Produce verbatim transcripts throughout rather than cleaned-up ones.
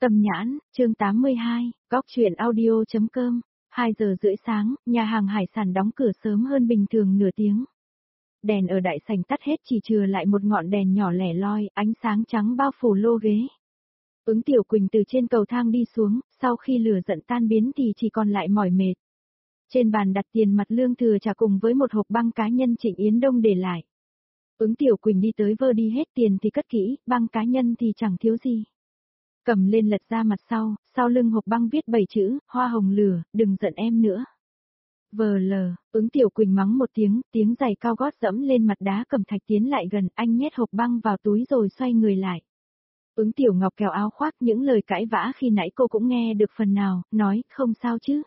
Tâm nhãn, chương tám mươi hai, góc truyện audio.com, hai giờ rưỡi sáng, nhà hàng hải sản đóng cửa sớm hơn bình thường nửa tiếng. Đèn ở đại sảnh tắt hết chỉ trừ lại một ngọn đèn nhỏ lẻ loi, ánh sáng trắng bao phủ lô ghế. Ứng Tiểu Quỳnh từ trên cầu thang đi xuống, sau khi lửa giận tan biến thì chỉ còn lại mỏi mệt. Trên bàn đặt tiền mặt lương thừa trà cùng với một hộp băng cá nhân Trịnh Yến Đông để lại. Ứng Tiểu Quỳnh đi tới vơ đi hết tiền thì cất kỹ, băng cá nhân thì chẳng thiếu gì. Cầm lên lật ra mặt sau, sau lưng hộp băng viết bảy chữ, hoa hồng lửa, đừng giận em nữa. Vờ lờ, Ứng Tiểu Quỳnh mắng một tiếng, tiếng giày cao gót dẫm lên mặt đá cẩm thạch tiến lại gần, anh nhét hộp băng vào túi rồi xoay người lại. Ứng Tiểu Ngọc kéo áo khoác, những lời cãi vã khi nãy cô cũng nghe được phần nào, nói, không sao chứ.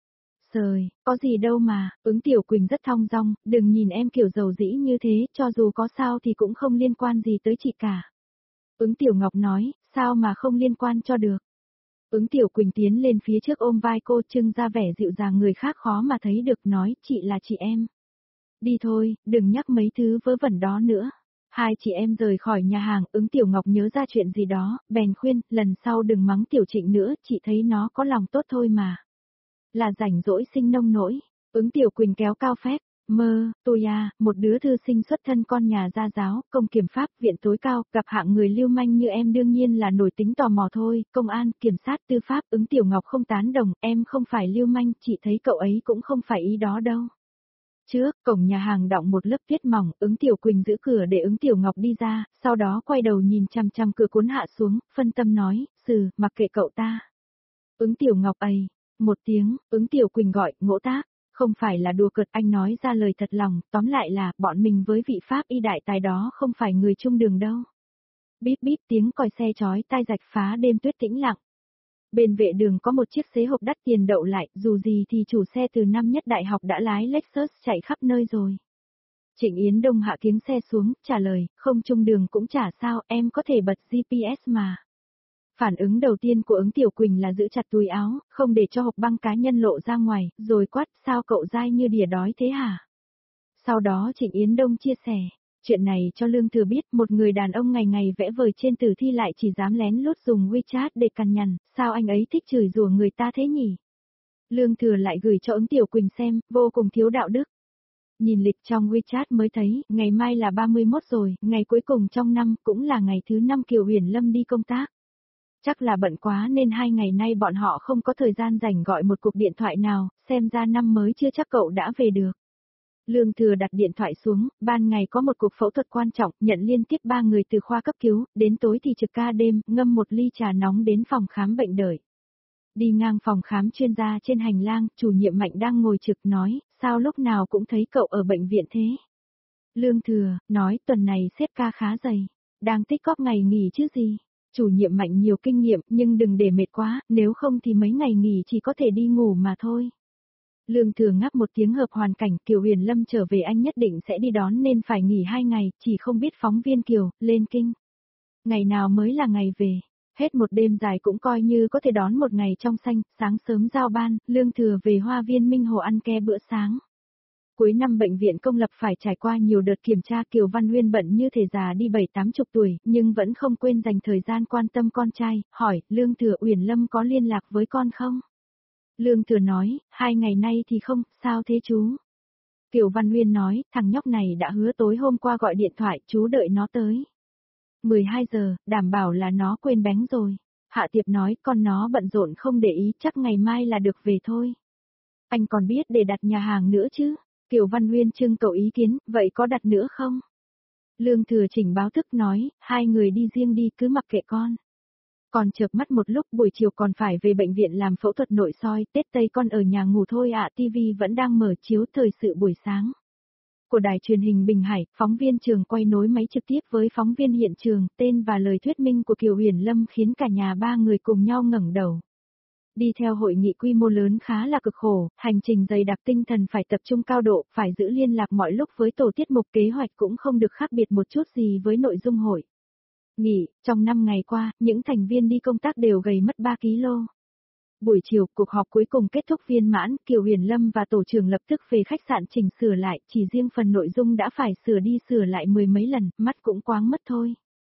Trời, có gì đâu mà, Ứng Tiểu Quỳnh rất thong dong, đừng nhìn em kiểu dầu dĩ như thế, cho dù có sao thì cũng không liên quan gì tới chị cả. Ứng Tiểu Ngọc nói, sao mà không liên quan cho được. Ứng Tiểu Quỳnh tiến lên phía trước ôm vai cô, trưng ra vẻ dịu dàng người khác khó mà thấy được, nói, chị là chị em. Đi thôi, đừng nhắc mấy thứ vớ vẩn đó nữa. Hai chị em rời khỏi nhà hàng, Ứng Tiểu Ngọc nhớ ra chuyện gì đó, bèn khuyên, lần sau đừng mắng Tiểu Trịnh nữa, chị thấy nó có lòng tốt thôi mà. Là rảnh rỗi sinh nông nỗi. Ứng Tiểu Quỳnh kéo cao phép. Mơ, tôi à, một đứa thư sinh xuất thân con nhà gia giáo, công kiểm pháp, viện tối cao, gặp hạng người lưu manh như em đương nhiên là nổi tính tò mò thôi, công an, kiểm sát, tư pháp, Ứng Tiểu Ngọc không tán đồng, em không phải lưu manh, chị thấy cậu ấy cũng không phải ý đó đâu. Trước, cổng nhà hàng đọng một lớp tuyết mỏng, Ứng Tiểu Quỳnh giữ cửa để Ứng Tiểu Ngọc đi ra, sau đó quay đầu nhìn chằm chằm cửa cuốn hạ xuống, phân tâm nói, sừ, mặc kệ cậu ta. Ứng Tiểu Ngọc ầy, một tiếng, Ứng Tiểu Quỳnh gọi, ngỗ tác. Không phải là đùa cợt, anh nói ra lời thật lòng, tóm lại là, bọn mình với vị pháp y đại tài đó không phải người chung đường đâu. Bíp bíp tiếng còi xe chói tai rạch phá đêm tuyết tĩnh lặng. Bên vệ đường có một chiếc xế hộp đắt tiền đậu lại, dù gì thì chủ xe từ năm nhất đại học đã lái Lexus chạy khắp nơi rồi. Trịnh Yến Đông hạ kiếng xe xuống, trả lời, không chung đường cũng chả sao, em có thể bật giê pê ét mà. Phản ứng đầu tiên của Ứng Tiểu Quỳnh là giữ chặt túi áo, không để cho hộp băng cá nhân lộ ra ngoài, rồi quát, sao cậu dai như đỉa đói thế hả? Sau đó Trịnh Yến Đông chia sẻ, chuyện này cho Lương Thừa biết, một người đàn ông ngày ngày vẽ vời trên tử thi lại chỉ dám lén lút dùng WeChat để cằn nhằn, sao anh ấy thích chửi rủa người ta thế nhỉ? Lương Thừa lại gửi cho Ứng Tiểu Quỳnh xem, vô cùng thiếu đạo đức. Nhìn lịch trong WeChat mới thấy, ngày mai là ba mươi mốt rồi, ngày cuối cùng trong năm, cũng là ngày thứ năm Kiều Huyền Lâm đi công tác. Chắc là bận quá nên hai ngày nay bọn họ không có thời gian rảnh gọi một cuộc điện thoại nào, xem ra năm mới chưa chắc cậu đã về được. Lương Thừa đặt điện thoại xuống, ban ngày có một cuộc phẫu thuật quan trọng, nhận liên tiếp ba người từ khoa cấp cứu, đến tối thì trực ca đêm, ngâm một ly trà nóng đến phòng khám bệnh đợi. Đi ngang phòng khám chuyên gia trên hành lang, chủ nhiệm Mạnh đang ngồi trực nói, sao lúc nào cũng thấy cậu ở bệnh viện thế? Lương Thừa, nói tuần này xếp ca khá dày, đang tích cóp ngày nghỉ chứ gì? Chủ nhiệm Mạnh nhiều kinh nghiệm, nhưng đừng để mệt quá, nếu không thì mấy ngày nghỉ chỉ có thể đi ngủ mà thôi. Lương Thừa ngáp một tiếng, hợp hoàn cảnh, Kiều Huyền Lâm trở về anh nhất định sẽ đi đón nên phải nghỉ hai ngày, chỉ không biết phóng viên Kiều, lên kinh. Ngày nào mới là ngày về, hết một đêm dài cũng coi như có thể đón một ngày trong xanh, sáng sớm giao ban, Lương Thừa về Hoa viên Minh Hồ ăn ke bữa sáng. Cuối năm bệnh viện công lập phải trải qua nhiều đợt kiểm tra, Kiều Văn Huyên bận như thể già đi bảy tám chục tuổi, nhưng vẫn không quên dành thời gian quan tâm con trai, hỏi, Lương Thừa, Uyển Lâm có liên lạc với con không? Lương Thừa nói, hai ngày nay thì không, sao thế chú? Kiều Văn Huyên nói, thằng nhóc này đã hứa tối hôm qua gọi điện thoại, chú đợi nó tới. mười hai giờ, đảm bảo là nó quên bén rồi. Hạ Tiệp nói, con nó bận rộn không để ý, chắc ngày mai là được về thôi. Anh còn biết để đặt nhà hàng nữa chứ? Kiều Văn Huyên trưng cầu ý kiến, vậy có đặt nữa không? Lương Thừa chỉnh báo thức nói, hai người đi riêng đi, cứ mặc kệ con. Còn chợp mắt một lúc, buổi chiều còn phải về bệnh viện làm phẫu thuật nội soi, Tết Tây con ở nhà ngủ thôi ạ. ti vi vẫn đang mở chiếu thời sự buổi sáng. Của đài truyền hình Bình Hải, phóng viên trường quay nối máy trực tiếp với phóng viên hiện trường, tên và lời thuyết minh của Kiều Huyền Lâm khiến cả nhà ba người cùng nhau ngẩng đầu. Đi theo hội nghị quy mô lớn khá là cực khổ, hành trình dày đặc, tinh thần phải tập trung cao độ, phải giữ liên lạc mọi lúc với tổ tiết mục, kế hoạch cũng không được khác biệt một chút gì với nội dung hội nghị. Trong năm ngày qua, những thành viên đi công tác đều gầy mất ba ki lô. Buổi chiều, cuộc họp cuối cùng kết thúc viên mãn, Kiều Huyền Lâm và tổ trưởng lập tức về khách sạn chỉnh sửa lại, chỉ riêng phần nội dung đã phải sửa đi sửa lại mười mấy lần, mắt cũng quáng mất thôi.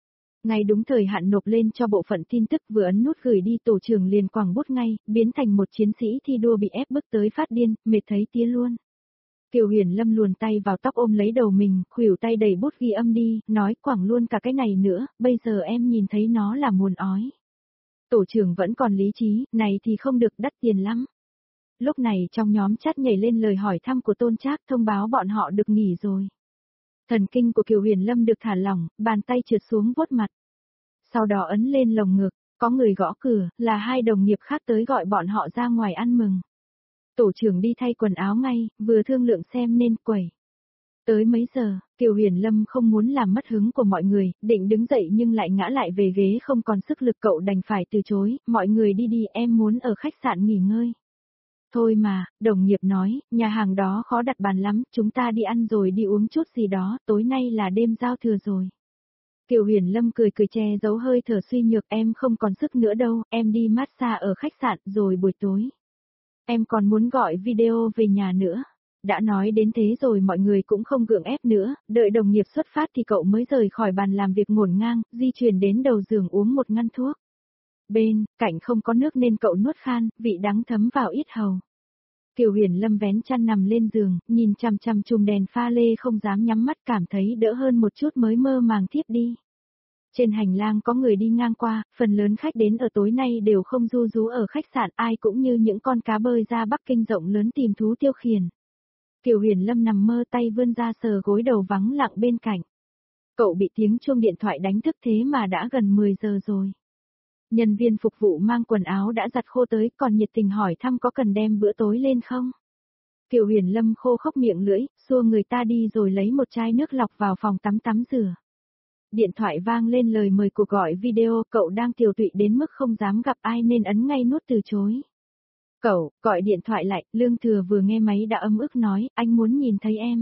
Ngay đúng thời hạn nộp lên cho bộ phận tin tức vừa ấn nút gửi đi tổ trưởng liền quẳng bút ngay, biến thành một chiến sĩ thi đua bị ép bức tới phát điên, mệt thấy tía luôn. Kiều Huyền Lâm luồn tay vào tóc ôm lấy đầu mình, khuỷu tay đẩy bút ghi âm đi, nói quẳng luôn cả cái này nữa, bây giờ em nhìn thấy nó là muốn ói. Tổ trưởng vẫn còn lý trí, này thì không được, đắt tiền lắm. Lúc này trong nhóm chat nhảy lên lời hỏi thăm của Tôn Trác, thông báo bọn họ được nghỉ rồi. Thần kinh của Kiều Huyền Lâm được thả lỏng, bàn tay trượt xuống vuốt mặt. Sau đó ấn lên lồng ngực, có người gõ cửa, là hai đồng nghiệp khác tới gọi bọn họ ra ngoài ăn mừng. Tổ trưởng đi thay quần áo ngay, vừa thương lượng xem nên quẩy. Tới mấy giờ, Kiều Huyền Lâm không muốn làm mất hứng của mọi người, định đứng dậy nhưng lại ngã lại về ghế không còn sức lực, cậu đành phải từ chối, mọi người đi đi, em muốn ở khách sạn nghỉ ngơi. Thôi mà, đồng nghiệp nói, nhà hàng đó khó đặt bàn lắm, chúng ta đi ăn rồi đi uống chút gì đó, tối nay là đêm giao thừa rồi. Kiều Huyền Lâm cười cười che giấu hơi thở suy nhược, em không còn sức nữa đâu, em đi massage ở khách sạn rồi buổi tối. Em còn muốn gọi video về nhà nữa. Đã nói đến thế rồi mọi người cũng không gượng ép nữa, đợi đồng nghiệp xuất phát thì cậu mới rời khỏi bàn làm việc ngổn ngang, di chuyển đến đầu giường uống một ngăn thuốc. Bên cạnh không có nước nên cậu nuốt khan, vị đắng thấm vào yết hầu. Kiều Huyền Lâm vén chăn nằm lên giường, nhìn chằm chằm chùm đèn pha lê không dám nhắm mắt, cảm thấy đỡ hơn một chút mới mơ màng thiếp đi. Trên hành lang có người đi ngang qua, phần lớn khách đến ở tối nay đều không ru rú ở khách sạn, ai cũng như những con cá bơi ra Bắc Kinh rộng lớn tìm thú tiêu khiển. Kiều Huyền Lâm nằm mơ, tay vươn ra sờ gối đầu vắng lặng bên cạnh. Cậu bị tiếng chuông điện thoại đánh thức thế mà đã gần mười giờ rồi. Nhân viên phục vụ mang quần áo đã giặt khô tới, còn nhiệt tình hỏi thăm có cần đem bữa tối lên không. Kiều Huyền Lâm khô khốc miệng lưỡi, xua người ta đi rồi lấy một chai nước lọc vào phòng tắm tắm rửa. Điện thoại vang lên lời mời cuộc gọi video, cậu đang tiều tụy đến mức không dám gặp ai nên ấn ngay nút từ chối. Cậu, gọi điện thoại lại, Lương Thừa vừa nghe máy đã ấm ức nói, anh muốn nhìn thấy em.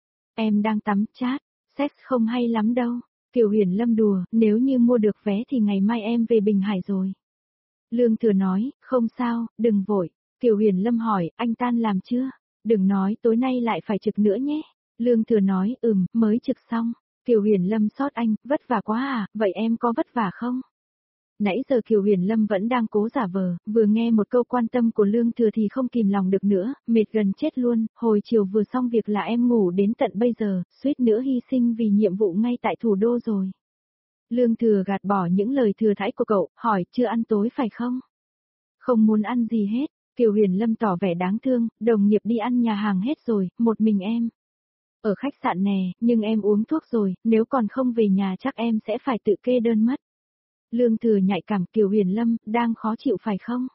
Em đang tắm chat, sex không hay lắm đâu. Kiều Huyền Lâm đùa, nếu như mua được vé thì ngày mai em về Bình Hải rồi. Lương Thừa nói, không sao, đừng vội. Kiều Huyền Lâm hỏi, anh tan làm chưa? Đừng nói tối nay lại phải trực nữa nhé. Lương Thừa nói, ừm, mới trực xong. Kiều Huyền Lâm xót anh, vất vả quá à, vậy em có vất vả không? Nãy giờ Kiều Huyền Lâm vẫn đang cố giả vờ, vừa nghe một câu quan tâm của Lương Thừa thì không kìm lòng được nữa, mệt gần chết luôn, hồi chiều vừa xong việc là em ngủ đến tận bây giờ, suýt nữa hy sinh vì nhiệm vụ ngay tại thủ đô rồi. Lương Thừa gạt bỏ những lời thừa thãi của cậu, hỏi chưa ăn tối phải không? Không muốn ăn gì hết, Kiều Huyền Lâm tỏ vẻ đáng thương, đồng nghiệp đi ăn nhà hàng hết rồi, một mình em. Ở khách sạn nè, nhưng em uống thuốc rồi, nếu còn không về nhà chắc em sẽ phải tự kê đơn mất. Lương Thừa nhạy cảm, Kiều Huyền Lâm, đang khó chịu phải không?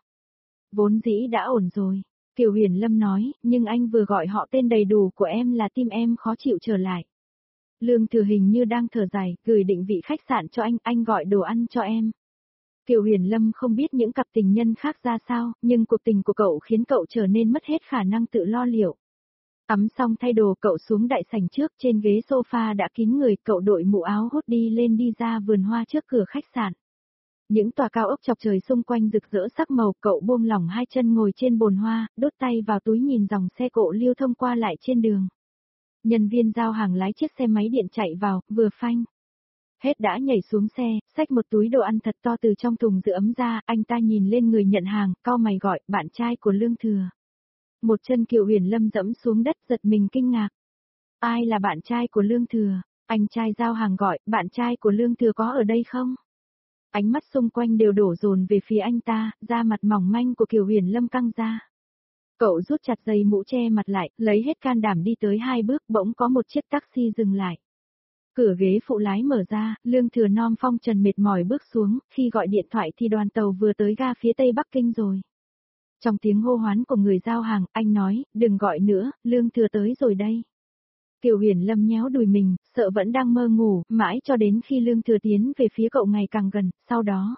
Vốn dĩ đã ổn rồi. Kiều Huyền Lâm nói, nhưng anh vừa gọi họ tên đầy đủ của em là tim em khó chịu trở lại. Lương Thừa hình như đang thở dài, gửi định vị khách sạn cho anh, anh gọi đồ ăn cho em. Kiều Huyền Lâm không biết những cặp tình nhân khác ra sao, nhưng cuộc tình của cậu khiến cậu trở nên mất hết khả năng tự lo liệu. Tắm xong thay đồ cậu xuống đại sảnh trước, trên ghế sofa đã kín người, cậu đội mũ áo hốt đi lên đi ra vườn hoa trước cửa khách sạn. Những tòa cao ốc chọc trời xung quanh rực rỡ sắc màu, cậu buông lỏng hai chân ngồi trên bồn hoa, đốt tay vào túi nhìn dòng xe cộ lưu thông qua lại trên đường. Nhân viên giao hàng lái chiếc xe máy điện chạy vào, vừa phanh. Hết đã nhảy xuống xe, xách một túi đồ ăn thật to từ trong thùng giữ ấm ra, anh ta nhìn lên người nhận hàng, cau mày gọi, bạn trai của Lương Thừa. Một chân Kiều Huyền Lâm dẫm xuống đất, giật mình kinh ngạc. Ai là bạn trai của Lương Thừa? Anh trai giao hàng gọi, bạn trai của Lương Thừa có ở đây không? Ánh mắt xung quanh đều đổ dồn về phía anh ta, da mặt mỏng manh của Kiều Huyền Lâm căng ra. Cậu rút chặt dây mũ che mặt lại, lấy hết can đảm đi tới hai bước, bỗng có một chiếc taxi dừng lại. Cửa ghế phụ lái mở ra, Lương Thừa non phong trần mệt mỏi bước xuống, khi gọi điện thoại thì đoàn tàu vừa tới ga phía tây Bắc Kinh rồi. Trong tiếng hô hoán của người giao hàng, anh nói, đừng gọi nữa, Lương Thừa tới rồi đây. Kiều Huyền Lâm nhéo đùi mình, sợ vẫn đang mơ ngủ, mãi cho đến khi Lương Thừa tiến về phía cậu ngày càng gần, sau đó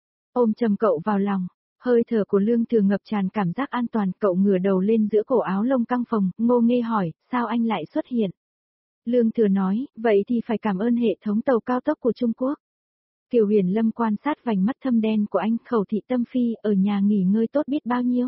ôm chầm cậu vào lòng. Hơi thở của Lương Thừa ngập tràn cảm giác an toàn, cậu ngửa đầu lên giữa cổ áo lông căng phồng, ngô nghê hỏi, sao anh lại xuất hiện? Lương Thừa nói, vậy thì phải cảm ơn hệ thống tàu cao tốc của Trung Quốc. Kiều Huyền Lâm quan sát vành mắt thâm đen của anh, khẩu thị tâm phi, ở nhà nghỉ ngơi tốt biết bao nhiêu.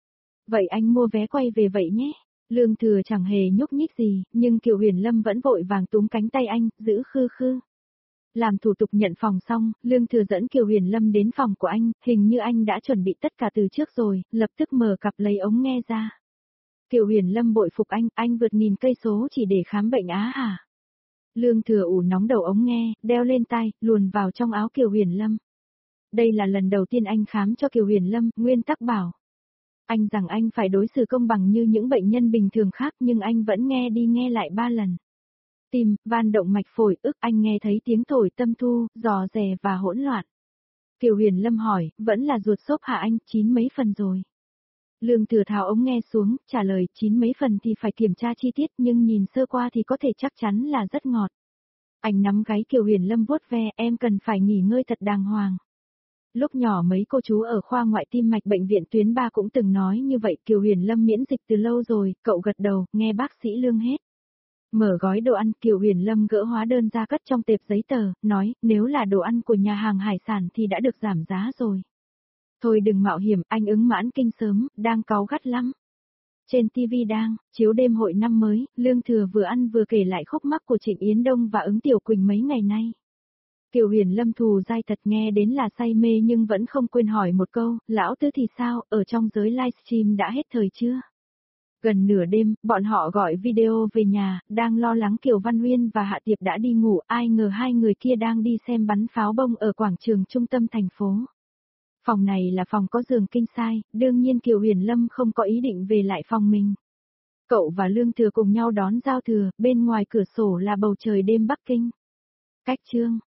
Vậy anh mua vé quay về vậy nhé. Lương Thừa chẳng hề nhúc nhích gì, nhưng Kiều Huyền Lâm vẫn vội vàng túm cánh tay anh, giữ khư khư. Làm thủ tục nhận phòng xong, Lương Thừa dẫn Kiều Huyền Lâm đến phòng của anh, hình như anh đã chuẩn bị tất cả từ trước rồi, lập tức mở cặp lấy ống nghe ra. Kiều Huyền Lâm bội phục anh, anh vượt nghìn cây số chỉ để khám bệnh á hả? Lương Thừa ủ nóng đầu ống nghe, đeo lên tai, luồn vào trong áo Kiều Huyền Lâm. Đây là lần đầu tiên anh khám cho Kiều Huyền Lâm, nguyên tắc bảo. Anh rằng anh phải đối xử công bằng như những bệnh nhân bình thường khác nhưng anh vẫn nghe đi nghe lại ba lần. Tim, van động mạch phổi, ức anh nghe thấy tiếng thổi tâm thu, giò rè và hỗn loạn. Kiều Huyền Lâm hỏi, vẫn là ruột xốp hả anh, chín mấy phần rồi? Lương Thừa tháo ống nghe xuống, trả lời chín mấy phần thì phải kiểm tra chi tiết nhưng nhìn sơ qua thì có thể chắc chắn là rất ngọt. Anh nắm gáy Kiều Huyền Lâm vuốt ve, em cần phải nghỉ ngơi thật đàng hoàng. Lúc nhỏ mấy cô chú ở khoa ngoại tim mạch bệnh viện tuyến ba cũng từng nói như vậy. Kiều Huyền Lâm miễn dịch từ lâu rồi, cậu gật đầu, nghe bác sĩ Lương hết. Mở gói đồ ăn, Kiều Huyền Lâm gỡ hóa đơn ra cất trong tệp giấy tờ, nói, nếu là đồ ăn của nhà hàng hải sản thì đã được giảm giá rồi. Thôi đừng mạo hiểm, anh ứng mãn kinh sớm, đang cáu gắt lắm. Trên ti vi đang, chiếu đêm hội năm mới, Lương Thừa vừa ăn vừa kể lại khúc mắc của Trịnh Yến Đông và Ứng Tiểu Quỳnh mấy ngày nay. Kiều Huyền Lâm thù dai thật nghe đến là say mê nhưng vẫn không quên hỏi một câu, lão tứ thì sao, ở trong giới livestream đã hết thời chưa? Gần nửa đêm, bọn họ gọi video về nhà, đang lo lắng Kiều Văn Huyên và Hạ Tiệp đã đi ngủ, ai ngờ hai người kia đang đi xem bắn pháo bông ở quảng trường trung tâm thành phố. Phòng này là phòng có giường king size, đương nhiên Kiều Huyền Lâm không có ý định về lại phòng mình. Cậu và Lương Thừa cùng nhau đón giao thừa, bên ngoài cửa sổ là bầu trời đêm Bắc Kinh. Cách chương